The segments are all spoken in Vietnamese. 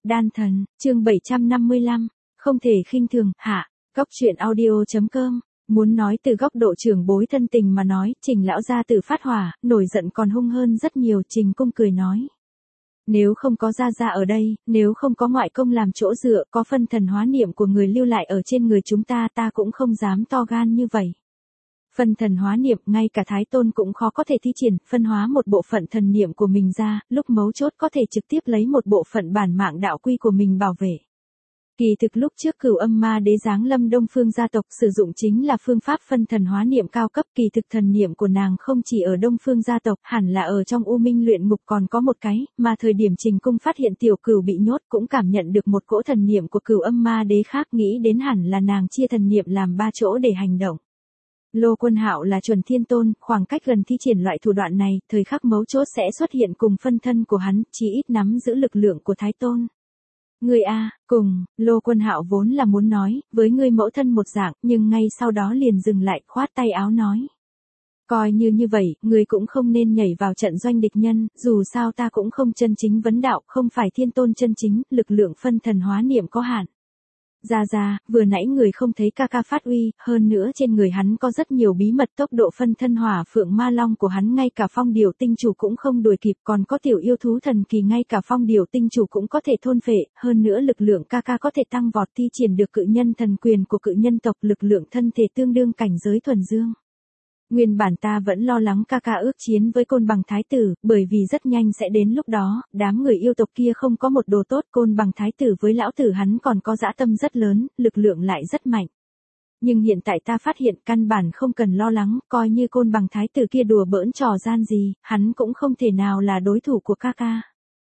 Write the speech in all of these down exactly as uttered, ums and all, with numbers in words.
Đan thần, chương bảy trăm năm mươi lăm, không thể khinh thường, hạ, góc truyện audio.com. Muốn nói từ góc độ trưởng bối thân tình mà nói, Trình lão gia tử phát hỏa, nổi giận còn hung hơn rất nhiều. Trình Cung cười nói. Nếu không có gia gia ở đây, nếu không có ngoại công làm chỗ dựa, có phân thần hóa niệm của người lưu lại ở trên người chúng ta, ta cũng không dám to gan như vậy. Phân thần hóa niệm, ngay cả Thái Tôn cũng khó có thể thi triển, phân hóa một bộ phận thần niệm của mình ra, lúc mấu chốt có thể trực tiếp lấy một bộ phận bản mạng đạo quy của mình bảo vệ. Kỳ thực lúc trước Cửu Âm Ma Đế giáng lâm Đông Phương gia tộc sử dụng chính là phương pháp phân thần hóa niệm cao cấp. Kỳ thực thần niệm của nàng không chỉ ở Đông Phương gia tộc, hẳn là ở trong U Minh luyện ngục còn có một cái, mà thời điểm Trình Cung phát hiện tiểu cửu bị nhốt cũng cảm nhận được một cỗ thần niệm của Cửu Âm Ma Đế khác, nghĩ đến hẳn là nàng chia thần niệm làm ba chỗ để hành động. Lô Quân Hạo là chuẩn thiên tôn, khoảng cách gần thi triển loại thủ đoạn này, thời khắc mấu chốt sẽ xuất hiện cùng phân thân của hắn, chí ít nắm giữ lực lượng của Thái Tôn. Ngươi a, cùng, Lô Quân Hạo vốn là muốn nói, với ngươi mẫu thân một dạng, nhưng ngay sau đó liền dừng lại, khoát tay áo nói. Coi như như vậy, ngươi cũng không nên nhảy vào trận doanh địch nhân, dù sao ta cũng không chân chính vấn đạo, không phải thiên tôn chân chính, lực lượng phân thần hóa niệm có hạn. Gia Gia, vừa nãy người không thấy ca ca phát uy, hơn nữa trên người hắn có rất nhiều bí mật, tốc độ phân thân hỏa phượng ma long của hắn ngay cả phong điều tinh chủ cũng không đuổi kịp, còn có tiểu yêu thú thần kỳ ngay cả phong điều tinh chủ cũng có thể thôn phệ, hơn nữa lực lượng ca ca có thể tăng vọt thi triển được cự nhân thần quyền của cự nhân tộc, lực lượng thân thể tương đương cảnh giới thuần dương. Nguyên bản ta vẫn lo lắng ca ca ước chiến với Côn Bằng Thái Tử, bởi vì rất nhanh sẽ đến lúc đó, đám người yêu tộc kia không có một đồ tốt, Côn Bằng Thái Tử với lão tử hắn còn có dã tâm rất lớn, lực lượng lại rất mạnh. Nhưng hiện tại ta phát hiện căn bản không cần lo lắng, coi như Côn Bằng Thái Tử kia đùa bỡn trò gian gì, hắn cũng không thể nào là đối thủ của ca ca.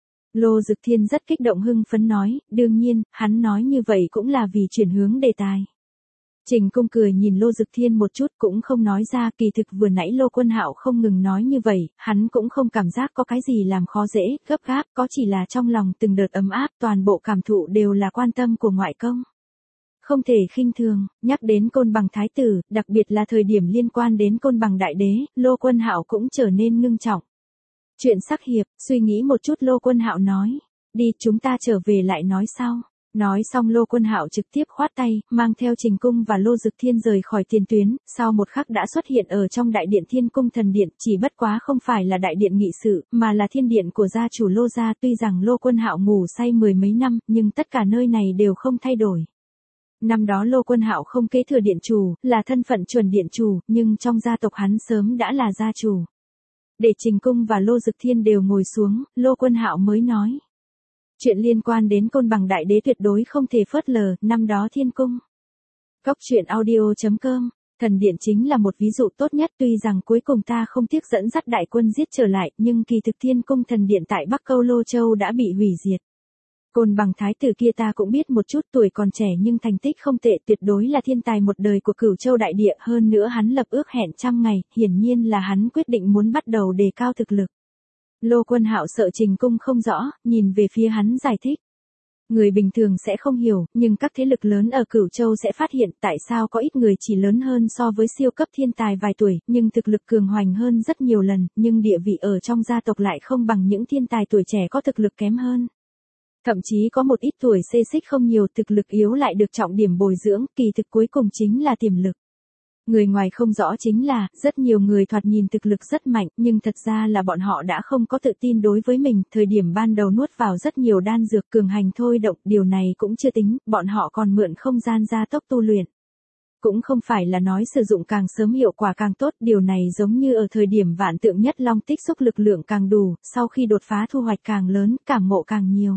Lô Dực Thiên rất kích động hưng phấn nói, đương nhiên, hắn nói như vậy cũng là vì chuyển hướng đề tài. Trình Cung cười nhìn Lô Dực Thiên một chút cũng không nói ra, kỳ thực vừa nãy Lô Quân Hạo không ngừng nói như vậy, hắn cũng không cảm giác có cái gì làm khó dễ, gấp gáp, có chỉ là trong lòng từng đợt ấm áp, toàn bộ cảm thụ đều là quan tâm của ngoại công. Không thể khinh thường, nhắc đến Côn Bằng Thái Tử, đặc biệt là thời điểm liên quan đến Côn Bằng Đại Đế, Lô Quân Hạo cũng trở nên ngưng trọng. Chuyện sắc hiệp, suy nghĩ một chút Lô Quân Hạo nói, đi chúng ta trở về lại nói sau. Nói xong Lô Quân Hạo trực tiếp khoát tay, mang theo Trình Cung và Lô Dực Thiên rời khỏi tiền tuyến, sau một khắc đã xuất hiện ở trong đại điện Thiên Cung Thần Điện, chỉ bất quá không phải là đại điện nghị sự, mà là thiên điện của gia chủ Lô gia. Tuy rằng Lô Quân Hạo ngủ say mười mấy năm, nhưng tất cả nơi này đều không thay đổi. Năm đó Lô Quân Hạo không kế thừa điện chủ, là thân phận chuẩn điện chủ, nhưng trong gia tộc hắn sớm đã là gia chủ. Để Trình Cung và Lô Dực Thiên đều ngồi xuống, Lô Quân Hạo mới nói. Chuyện liên quan đến Côn Bằng Đại Đế tuyệt đối không thể phớt lờ, năm đó Thiên Cung. Góc truyện audio.com, thần điện chính là một ví dụ tốt nhất, tuy rằng cuối cùng ta không tiếc dẫn dắt đại quân giết trở lại, nhưng kỳ thực Thiên Cung thần điện tại Bắc Câu Lô Châu đã bị hủy diệt. Côn Bằng Thái Tử kia ta cũng biết một chút, tuổi còn trẻ nhưng thành tích không tệ, tuyệt đối là thiên tài một đời của Cửu Châu đại địa, hơn nữa hắn lập ước hẹn trăm ngày, hiển nhiên là hắn quyết định muốn bắt đầu đề cao thực lực. Lô Quân Hạo sợ Trình Cung không rõ, nhìn về phía hắn giải thích. Người bình thường sẽ không hiểu, nhưng các thế lực lớn ở Cửu Châu sẽ phát hiện tại sao có ít người chỉ lớn hơn so với siêu cấp thiên tài vài tuổi, nhưng thực lực cường hoành hơn rất nhiều lần, nhưng địa vị ở trong gia tộc lại không bằng những thiên tài tuổi trẻ có thực lực kém hơn. Thậm chí có một ít tuổi xê xích không nhiều, thực lực yếu lại được trọng điểm bồi dưỡng, kỳ thực cuối cùng chính là tiềm lực. Người ngoài không rõ chính là, rất nhiều người thoạt nhìn thực lực rất mạnh, nhưng thật ra là bọn họ đã không có tự tin đối với mình, thời điểm ban đầu nuốt vào rất nhiều đan dược cường hành thôi động, điều này cũng chưa tính, bọn họ còn mượn không gian gia tốc tu luyện. Cũng không phải là nói sử dụng càng sớm hiệu quả càng tốt, điều này giống như ở thời điểm vạn tượng nhất long tích xúc lực lượng càng đủ, sau khi đột phá thu hoạch càng lớn, cảm ngộ càng nhiều.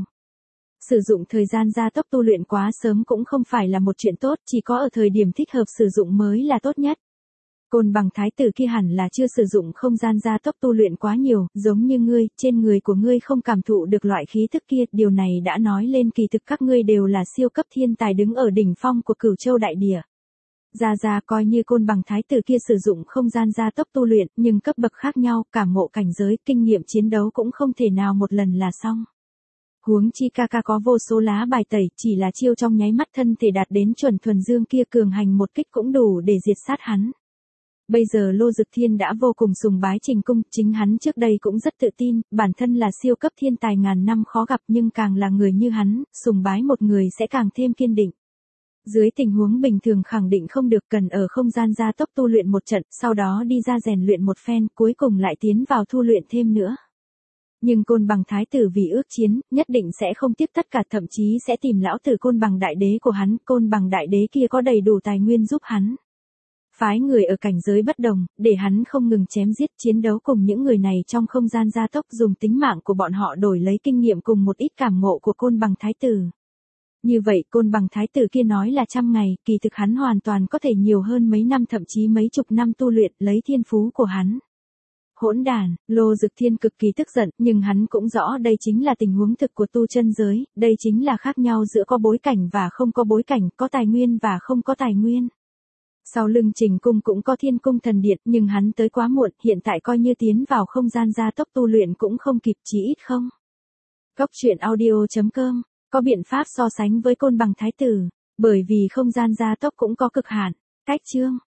Sử dụng thời gian gia tốc tu luyện quá sớm cũng không phải là một chuyện tốt, chỉ có ở thời điểm thích hợp sử dụng mới là tốt nhất. Côn Bằng Thái Tử kia hẳn là chưa sử dụng không gian gia tốc tu luyện quá nhiều, giống như ngươi, trên người của ngươi không cảm thụ được loại khí thức kia, điều này đã nói lên kỳ thực các ngươi đều là siêu cấp thiên tài đứng ở đỉnh phong của Cửu Châu đại địa. Gia Gia coi như Côn Bằng Thái Tử kia sử dụng không gian gia tốc tu luyện, nhưng cấp bậc khác nhau, cảm ngộ cảnh giới, kinh nghiệm chiến đấu cũng không thể nào một lần là xong. Huống chi ca ca có vô số lá bài tẩy, chỉ là chiêu trong nháy mắt thân thể đạt đến chuẩn thuần dương kia cường hành một kích cũng đủ để diệt sát hắn. Bây giờ Lô Dực Thiên đã vô cùng sùng bái Trình Cung, chính hắn trước đây cũng rất tự tin, bản thân là siêu cấp thiên tài ngàn năm khó gặp nhưng càng là người như hắn, sùng bái một người sẽ càng thêm kiên định. Dưới tình huống bình thường khẳng định không được, cần ở không gian gia tốc tu luyện một trận, sau đó đi ra rèn luyện một phen, cuối cùng lại tiến vào tu luyện thêm nữa. Nhưng Côn Bằng Thái tử vì ước chiến, nhất định sẽ không tiếc tất cả, thậm chí sẽ tìm lão tử Côn Bằng Đại Đế của hắn, Côn Bằng Đại Đế kia có đầy đủ tài nguyên giúp hắn. Phái người ở cảnh giới bất đồng, để hắn không ngừng chém giết chiến đấu cùng những người này trong không gian gia tốc, dùng tính mạng của bọn họ đổi lấy kinh nghiệm cùng một ít cảm ngộ của Côn Bằng Thái tử. Như vậy Côn Bằng Thái tử kia nói là trăm ngày, kỳ thực hắn hoàn toàn có thể nhiều hơn mấy năm thậm chí mấy chục năm tu luyện lấy thiên phú của hắn. Hỗn đàn, Lô Dực Thiên cực kỳ tức giận, nhưng hắn cũng rõ đây chính là tình huống thực của tu chân giới, đây chính là khác nhau giữa có bối cảnh và không có bối cảnh, có tài nguyên và không có tài nguyên. Sau lưng Trình Cung cũng có Thiên Cung Thần Điện, nhưng hắn tới quá muộn, hiện tại coi như tiến vào không gian gia tốc tu luyện cũng không kịp, chí ít không. Cốc truyện audio chấm com có biện pháp so sánh với Côn Bằng Thái tử, bởi vì không gian gia tốc cũng có cực hạn. Cách chương